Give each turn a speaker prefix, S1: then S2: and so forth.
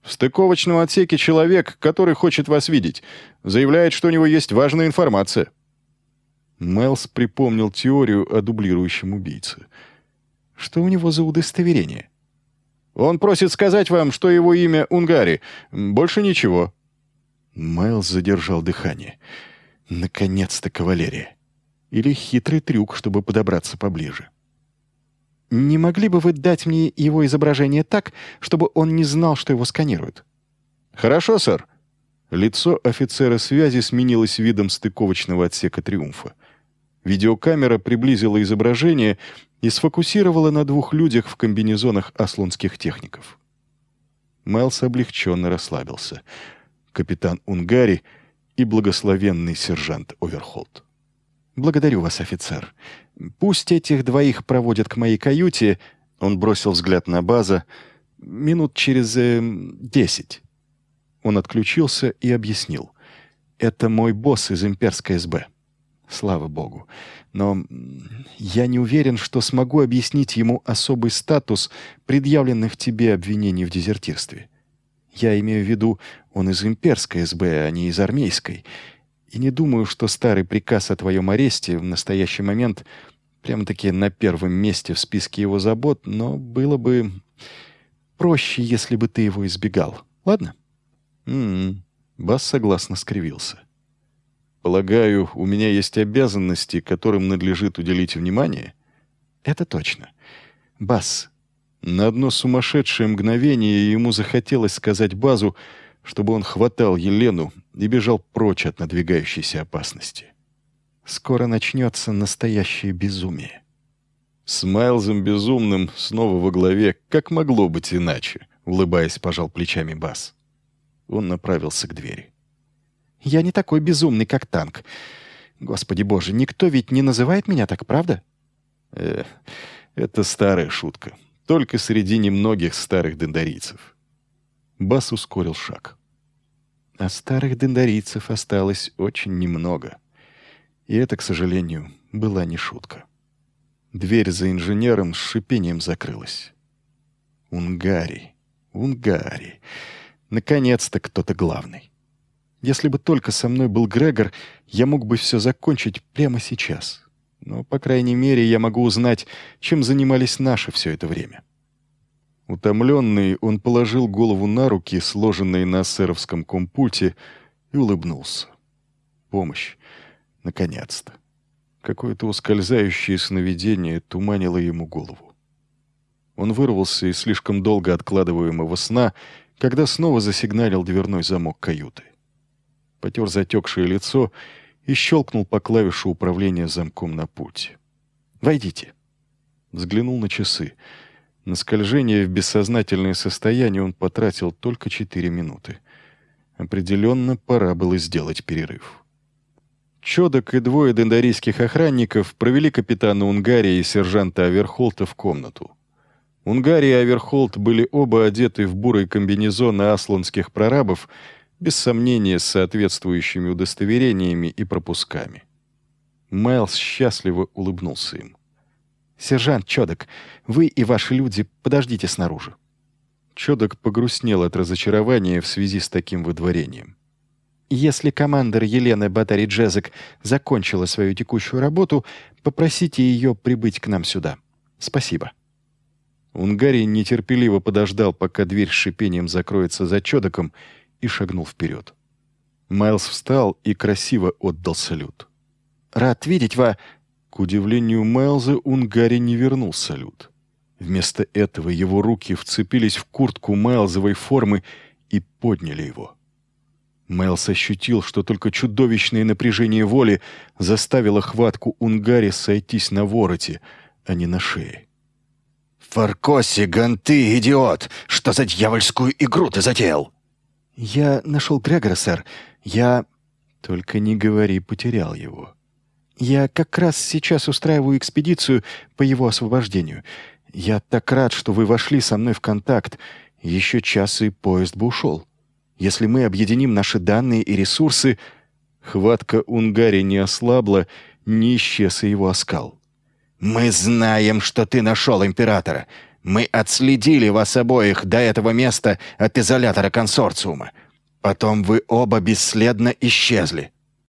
S1: В стыковочном отсеке человек, который хочет вас видеть, заявляет, что у него есть важная информация». Майлз припомнил теорию о дублирующем убийце. «Что у него за удостоверение?» «Он просит сказать вам, что его имя Унгари. Больше ничего». Майлз задержал дыхание. «Наконец-то кавалерия. Или хитрый трюк, чтобы подобраться поближе». «Не могли бы вы дать мне его изображение так, чтобы он не знал, что его сканируют?» «Хорошо, сэр». Лицо офицера связи сменилось видом стыковочного отсека «Триумфа». Видеокамера приблизила изображение и сфокусировала на двух людях в комбинезонах аслунских техников. Майлз облегченно расслабился. Капитан Унгари и благословенный сержант Оверхолт. «Благодарю вас, офицер. Пусть этих двоих проводят к моей каюте», — он бросил взгляд на База, — «минут через 10». Он отключился и объяснил. «Это мой босс из имперской СБ. Слава богу. Но я не уверен, что смогу объяснить ему особый статус предъявленных тебе обвинений в дезертирстве. Я имею в виду, он из имперской СБ, а не из армейской. И не думаю, что старый приказ о твоем аресте в настоящий момент прямо-таки на первом месте в списке его забот, но было бы проще, если бы ты его избегал. Ладно?» Бас согласно скривился. «Полагаю, у меня есть обязанности, которым надлежит уделить внимание?» «Это точно. Бас». На одно сумасшедшее мгновение ему захотелось сказать Базу, чтобы он хватал Елену и бежал прочь от надвигающейся опасности. «Скоро начнется настоящее безумие». С Майлзом Безумным снова во главе, как могло быть иначе, улыбаясь, пожал плечами Бас. Он направился к двери. «Я не такой безумный, как танк. Господи боже, никто ведь не называет меня так, правда?» Это старая шутка. Только среди немногих старых дендарийцев». Бас ускорил шаг. А старых дендарийцев осталось очень немного. И это, к сожалению, была не шутка. Дверь за инженером с шипением закрылась. Унгари. Наконец-то кто-то главный. Если бы только со мной был Грегор, я мог бы все закончить прямо сейчас. Но, по крайней мере, я могу узнать, чем занимались наши все это время. Утомленный, он положил голову на руки, сложенные на сэровском компульте, и улыбнулся. Помощь. Наконец-то. Какое-то ускользающее сновидение туманило ему голову. Он вырвался из слишком долго откладываемого сна, когда снова засигналил дверной замок каюты. Потер затекшее лицо и щелкнул по клавишу управления замком на пульте. «Войдите». Взглянул на часы. На скольжение в бессознательное состояние он потратил только 4 минуты. Определенно, пора было сделать перерыв. Чодок и двое дендарийских охранников провели капитана Унгария и сержанта Аверхолта в комнату. Унгарий и Аверхолт были оба одеты в бурый комбинезон асланских прорабов, без сомнения, с соответствующими удостоверениями и пропусками. Майлз счастливо улыбнулся им. «Сержант Чодок, вы и ваши люди подождите снаружи». Чодок погрустнел от разочарования в связи с таким выдворением. «Если командир Елены Батари-Джезек закончила свою текущую работу, попросите ее прибыть к нам сюда. Спасибо». Унгарий нетерпеливо подождал, пока дверь с шипением закроется за Чодоком, и шагнул вперед. Майлз встал и красиво отдал салют. «Рад видеть вас!» К удивлению Майлза, Унгарий не вернул салют. Вместо этого его руки вцепились в куртку Майлзовой формы и подняли его. Майлз ощутил, что только чудовищное напряжение воли заставило хватку Унгари сойтись на вороте, а не на шее.
S2: «Фаркоси, Ганты, идиот! Что за дьявольскую игру ты затеял?»
S1: «Я нашел Грегора, сэр. Только не говори, потерял его. Я как раз сейчас устраиваю экспедицию по его освобождению. Я так рад, что вы вошли со мной в контакт. Еще час, и поезд бы ушел. Если мы объединим наши данные и ресурсы...» Хватка Унгари не ослабла, не исчез и его оскал.
S2: «Мы знаем, что ты нашел императора. Мы отследили вас обоих до этого места от изолятора консорциума. Потом вы оба бесследно исчезли.